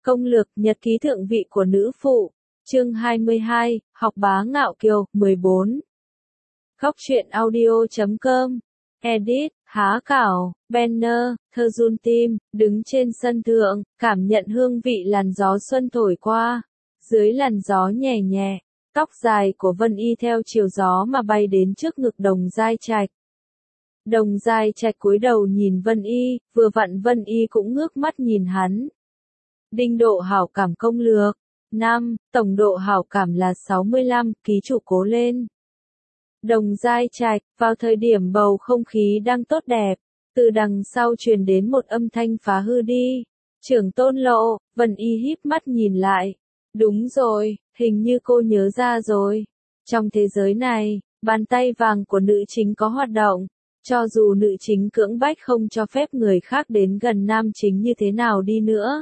Công lược nhật ký thượng vị của nữ phụ. Chương 22, học bá ngạo kiều, 14. Góc truyện audio.com. Edit, há cảo, banner, thơ run tim, đứng trên sân thượng, cảm nhận hương vị làn gió xuân thổi qua. Dưới làn gió nhẹ nhẹ, tóc dài của Vân Y theo chiều gió mà bay đến trước ngực Đồng Giai Trạch. Đồng Giai Trạch cúi đầu nhìn Vân Y, vừa vặn Vân Y cũng ngước mắt nhìn hắn. Đinh độ hảo cảm công lược. 5. Tổng độ hảo cảm là 65, ký chủ cố lên. Đồng Giai Trạch, vào thời điểm bầu không khí đang tốt đẹp, từ đằng sau truyền đến một âm thanh phá hư đi. Trưởng Tôn Lộ. Vân Y híp mắt nhìn lại. Đúng rồi, hình như cô nhớ ra rồi. Trong thế giới này, bàn tay vàng của nữ chính có hoạt động. Cho dù nữ chính cưỡng bách không cho phép người khác đến gần nam chính như thế nào đi nữa.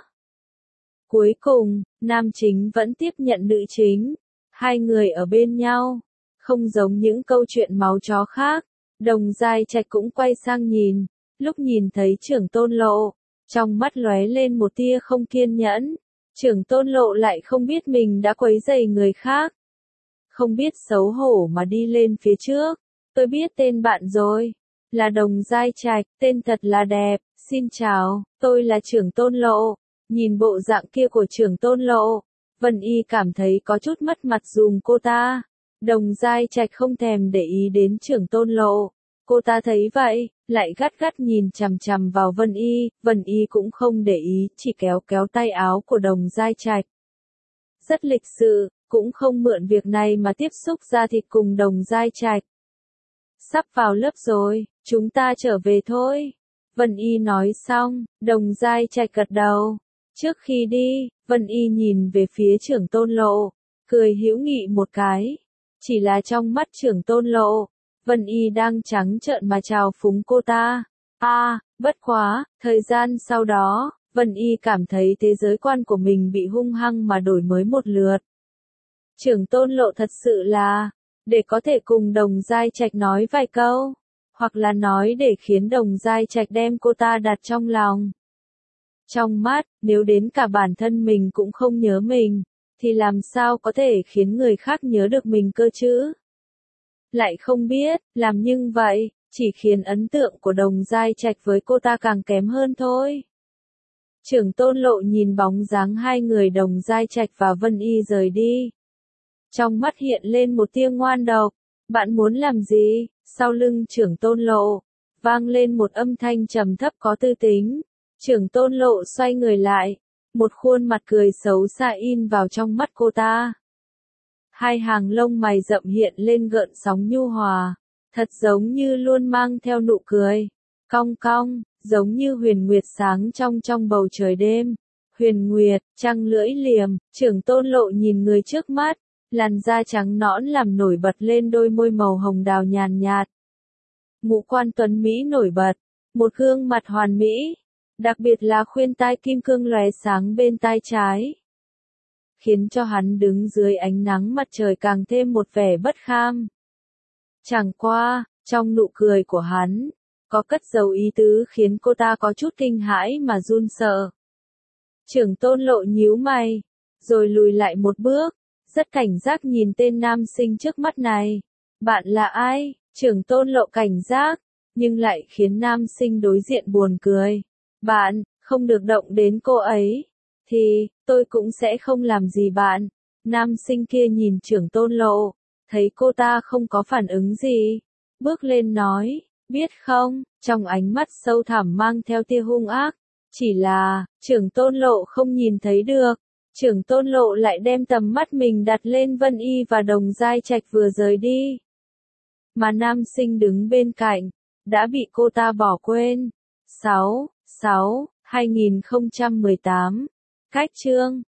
Cuối cùng, nam chính vẫn tiếp nhận nữ chính. Hai người ở bên nhau. Không giống những câu chuyện máu chó khác. Đồng Giai Trạch cũng quay sang nhìn. Lúc nhìn thấy Trưởng Tôn Lộ, trong mắt lóe lên một tia không kiên nhẫn. Trưởng Tôn Lộ lại không biết mình đã quấy rầy người khác. Không biết xấu hổ mà đi lên phía trước. Tôi biết tên bạn rồi. Là Đồng Giai Trạch, tên thật là đẹp. Xin chào, tôi là Trưởng Tôn Lộ. Nhìn bộ dạng kia của Trưởng Tôn Lộ, Vân Y cảm thấy có chút mất mặt giùm cô ta. Đồng Giai Trạch không thèm để ý đến Trưởng Tôn Lộ. Cô ta thấy vậy, lại gắt gắt nhìn chằm chằm vào Vân Y cũng không để ý, chỉ kéo kéo tay áo của Đồng Giai Trạch. Rất lịch sự, cũng không mượn việc này mà tiếp xúc ra thịt cùng Đồng Giai Trạch. Sắp vào lớp rồi, chúng ta trở về thôi. Vân Y nói xong, Đồng Giai Trạch gật đầu. Trước khi đi, Vân Y nhìn về phía Trưởng Tôn Lộ, cười hữu nghị một cái. Chỉ là trong mắt Trưởng Tôn Lộ, Vân Y đang trắng trợn mà chào phúng cô ta. Bất quá, thời gian sau đó, Vân Y cảm thấy thế giới quan của mình bị hung hăng mà đổi mới một lượt. Trưởng Tôn Lộ thật sự là, để có thể cùng Đồng Giai Trạch nói vài câu, hoặc là nói để khiến Đồng Giai Trạch đem cô ta đặt trong lòng. Trong mắt, nếu đến cả bản thân mình cũng không nhớ mình, thì làm sao có thể khiến người khác nhớ được mình cơ chứ? Lại không biết, làm nhưng vậy, chỉ khiến ấn tượng của Đồng Giai Trạch với cô ta càng kém hơn thôi. Trưởng Tôn Lộ nhìn bóng dáng hai người Đồng Giai Trạch và Vân Y rời đi. Trong mắt hiện lên một tia ngoan độc. Bạn muốn làm gì? Sau lưng Trưởng Tôn Lộ, vang lên một âm thanh trầm thấp có tư tính. Trưởng Tôn Lộ xoay người lại, một khuôn mặt cười xấu xa in vào trong mắt cô ta. Hai hàng lông mày rậm hiện lên gợn sóng nhu hòa, thật giống như luôn mang theo nụ cười. Cong cong, giống như huyền nguyệt sáng trong bầu trời đêm. Huyền nguyệt, trăng lưỡi liềm. Trưởng Tôn Lộ nhìn người trước mắt, làn da trắng nõn làm nổi bật lên đôi môi màu hồng đào nhàn nhạt. Ngũ quan tuấn mỹ nổi bật, một gương mặt hoàn mỹ. Đặc biệt là khuyên tai kim cương lóe sáng bên tai trái, khiến cho hắn đứng dưới ánh nắng mặt trời càng thêm một vẻ bất kham. Chẳng qua, trong nụ cười của hắn, có cất giấu ý tứ khiến cô ta có chút kinh hãi mà run sợ. Trưởng Tôn Lộ nhíu mày, rồi lùi lại một bước, rất cảnh giác nhìn tên nam sinh trước mắt này. Bạn là ai? Trưởng Tôn Lộ cảnh giác, nhưng lại khiến nam sinh đối diện buồn cười. Bạn, không được động đến cô ấy, thì, tôi cũng sẽ không làm gì bạn. Nam sinh kia nhìn Trưởng Tôn Lộ, thấy cô ta không có phản ứng gì, bước lên nói, biết không, trong ánh mắt sâu thẳm mang theo tia hung ác. Chỉ là, Trưởng Tôn Lộ không nhìn thấy được. Trưởng Tôn Lộ lại đem tầm mắt mình đặt lên Vân Y và Đồng Giai Trạch vừa rời đi. Mà nam sinh đứng bên cạnh, đã bị cô ta bỏ quên. 2018. Cách chương